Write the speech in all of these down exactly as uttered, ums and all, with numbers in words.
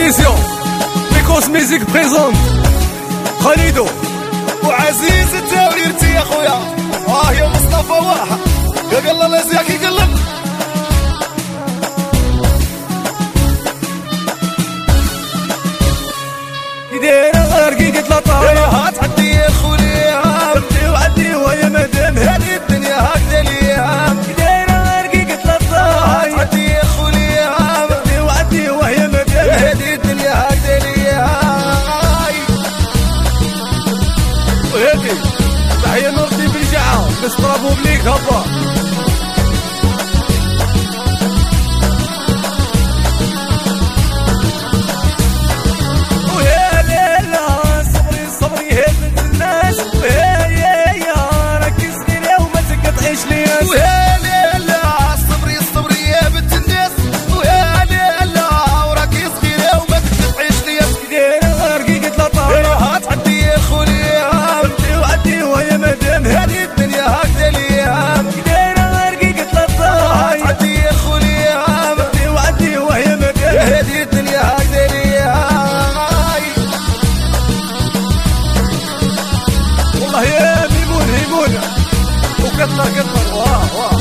l'émission Mekos Music présente خالدو وعزيز التاوريرتي يا خويا. اه يا مصطفى واحد يا قلل الله يزياك يقلل يدير رقيقة لطايا تعدي يا خويا عدي وعدي ويا مدام هذه الدنيا هكذا ليها. يدير رقيقة لطايا تعدي يا خويا عدي وعدي ويا مدام هذه الدنيا هكذا ليها. وهذه تحية نورتي بالجعة بس طرابو بليك هبا قطر قطر واه واه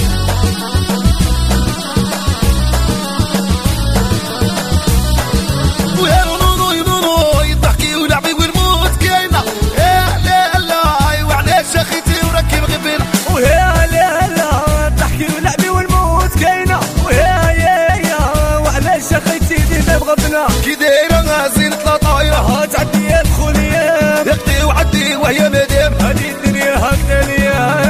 ويا نونو ينونو يضحكي ولعبي والموت كاينه. يا لا لا وعلاش اخيتي وركب غبينه. ويا لا لا ضحكي ولعبي والموت كاينه. ويا يا يا وعلاش اخيتي ديما بغبنا. كي دايره زينة لطايره ها تعدي يا الخوليه يقضي وعدي وهي مدام هذه الدنيا هكذا ليا.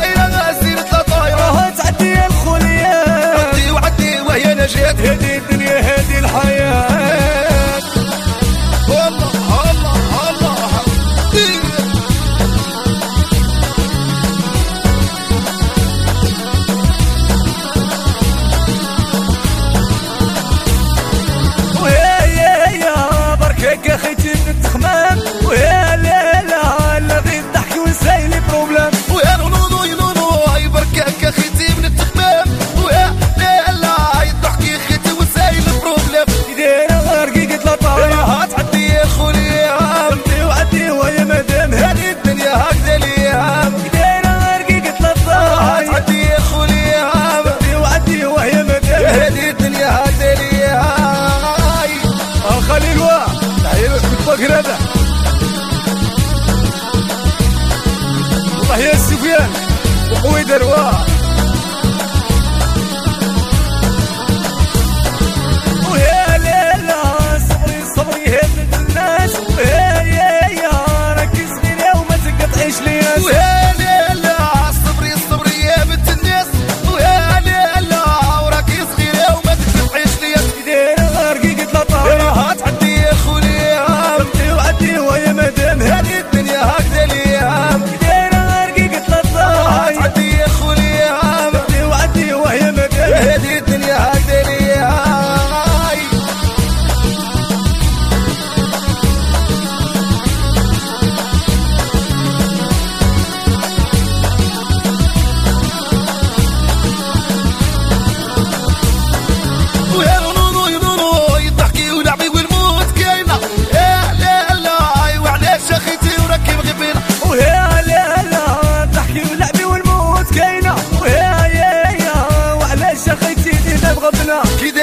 هذه الدنيا هذه الحياة. الله الله الله ويا يا يا بركك اخيتي من التخمام. ويا لا لا لا غير الضحك ونسايلي بروبلام. ويا نونو ينونو اي بركك اخيتي من التخمام. ويا لا لا يضحكي اخيتي وسايل بروبلام. يدير رقيقة لطايا تعدي يا خويا عدي وعدي ويا مدام هذه الدنيا هكذا ليها. يدير رقيقة لطايا تعدي يا خويا عدي وعدي ويا مدام هذه الدنيا هكذا ليها. خليل واه تحية لك بالبقر هذا والله يا سفيان وقويدر واه. ويا لا لا صبري صبري هبت الناس. ويا يا يا ركز ليا وما تقطعيش ليا. ويا لا لا صبري صبري يا بنت الناس. ويا لا لا وراكي صغيرة وما تقطعيش ليا. دايرة رقيقة لطايا تعدي يا خويا عدي وعدي ويا مدام هذه الدنيا هكذا ليها. دايرة رقيقة لطايا تعدي يا خويا عدي وعدي ويا مدام هذه الدنيا هكذا ليها. ويا نونو ينونو يضحكي ولعبي والموت كاينه. يا لا لا وعلاش اخيتي وركب غبينه. ويا لا لا ضحكي ولعبي والموت كاينه. ويا يا يا وعلاش اخيتي ديما بغبنا.